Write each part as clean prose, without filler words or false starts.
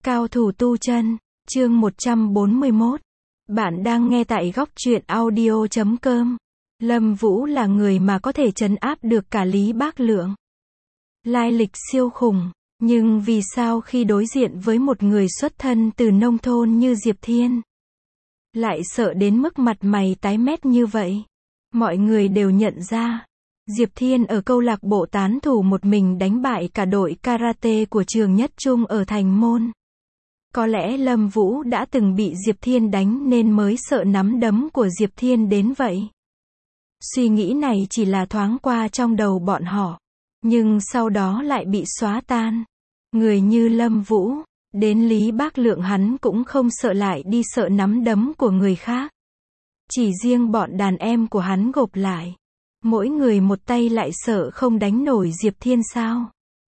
Cao thủ tu chân, chương 141. Bạn đang nghe tại góc truyện audio.com. Lâm Vũ là người mà có thể trấn áp được cả Lý Bác Lượng. Lai lịch siêu khủng, nhưng vì sao khi đối diện với một người xuất thân từ nông thôn như Diệp Thiên, lại sợ đến mức mặt mày tái mét như vậy? Mọi người đều nhận ra, Diệp Thiên ở câu lạc bộ tán thủ một mình đánh bại cả đội karate của trường Nhất Trung ở Thành Môn. Có lẽ Lâm Vũ đã từng bị Diệp Thiên đánh nên mới sợ nắm đấm của Diệp Thiên đến vậy. Suy nghĩ này chỉ là thoáng qua trong đầu bọn họ, nhưng sau đó lại bị xóa tan. Người như Lâm Vũ, đến Lý Bác Lượng hắn cũng không sợ lại đi sợ nắm đấm của người khác. Chỉ riêng bọn đàn em của hắn gộp lại, mỗi người một tay lại sợ không đánh nổi Diệp Thiên sao?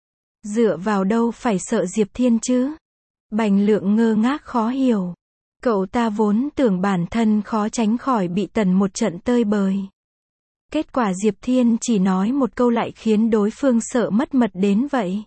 Dựa vào đâu phải sợ Diệp Thiên chứ? Bành Lượng ngơ ngác khó hiểu. Cậu ta vốn tưởng bản thân khó tránh khỏi bị tần một trận tơi bời. Kết quả Diệp Thiên chỉ nói một câu lại khiến đối phương sợ mất mật đến vậy.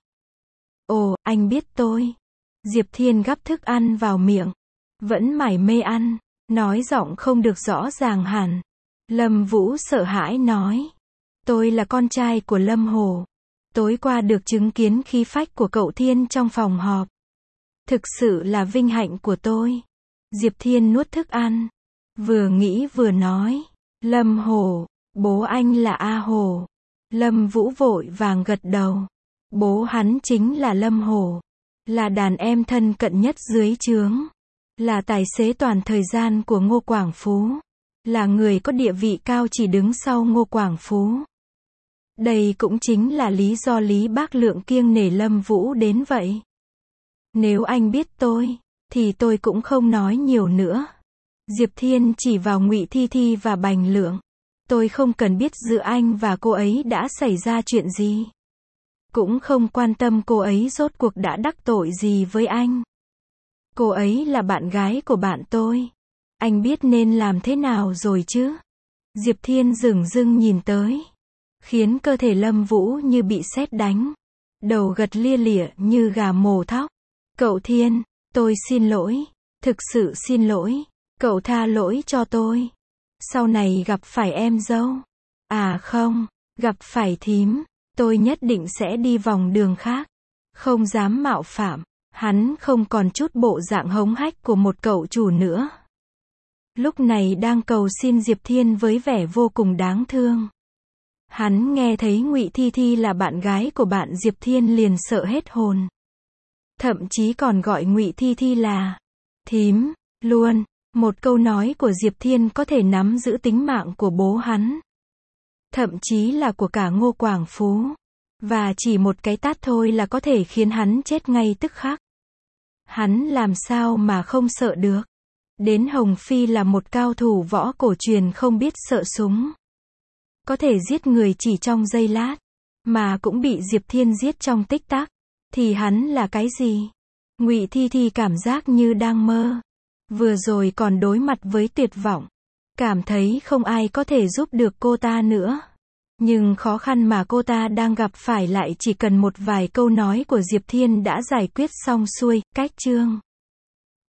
Ồ, anh biết tôi. Diệp Thiên gắp thức ăn vào miệng, vẫn mải mê ăn, nói giọng không được rõ ràng hẳn. Lâm Vũ sợ hãi nói, tôi là con trai của Lâm Hồ. Tối qua được chứng kiến khí phách của cậu Thiên trong phòng họp. Thực sự là vinh hạnh của tôi. Diệp Thiên nuốt thức ăn, vừa nghĩ vừa nói, Lâm Hồ, bố anh là A Hồ. Lâm Vũ vội vàng gật đầu. Bố hắn chính là Lâm Hồ, là đàn em thân cận nhất dưới trướng, là tài xế toàn thời gian của Ngô Quảng Phú, là người có địa vị cao chỉ đứng sau Ngô Quảng Phú. Đây cũng chính là lý do Lý Bác Lượng kiêng nể Lâm Vũ đến vậy. Nếu anh biết tôi, thì tôi cũng không nói nhiều nữa. Diệp Thiên chỉ vào Ngụy Thi Thi và Bành Lượng. Tôi không cần biết giữa anh và cô ấy đã xảy ra chuyện gì. Cũng không quan tâm cô ấy rốt cuộc đã đắc tội gì với anh. Cô ấy là bạn gái của bạn tôi. Anh biết nên làm thế nào rồi chứ? Diệp Thiên dửng dưng nhìn tới, khiến cơ thể Lâm Vũ như bị sét đánh. Đầu gật lia lịa như gà mổ thóc. Cậu Thiên, tôi xin lỗi. Thực sự xin lỗi. Cậu tha lỗi cho tôi. Sau này gặp phải em dâu. À không, gặp phải thím. Tôi nhất định sẽ đi vòng đường khác. Không dám mạo phạm. Hắn không còn chút bộ dạng hống hách của một cậu chủ nữa. Lúc này đang cầu xin Diệp Thiên với vẻ vô cùng đáng thương. Hắn nghe thấy Ngụy Thi Thi là bạn gái của bạn Diệp Thiên liền sợ hết hồn. Thậm chí còn gọi Ngụy Thi Thi là thím luôn. Một câu nói của Diệp Thiên có thể nắm giữ tính mạng của bố hắn, thậm chí là của cả Ngô Quảng Phú. Và chỉ một cái tát thôi là có thể khiến hắn chết ngay tức khắc. Hắn làm sao mà không sợ được. Đến Hồng Phi là một cao thủ võ cổ truyền không biết sợ súng, có thể giết người chỉ trong giây lát, mà cũng bị Diệp Thiên giết trong tích tắc. Thì hắn là cái gì? Ngụy Thi Thi cảm giác như đang mơ. Vừa rồi còn đối mặt với tuyệt vọng, cảm thấy không ai có thể giúp được cô ta nữa. Nhưng khó khăn mà cô ta đang gặp phải lại chỉ cần một vài câu nói của Diệp Thiên đã giải quyết xong xuôi. Cách chương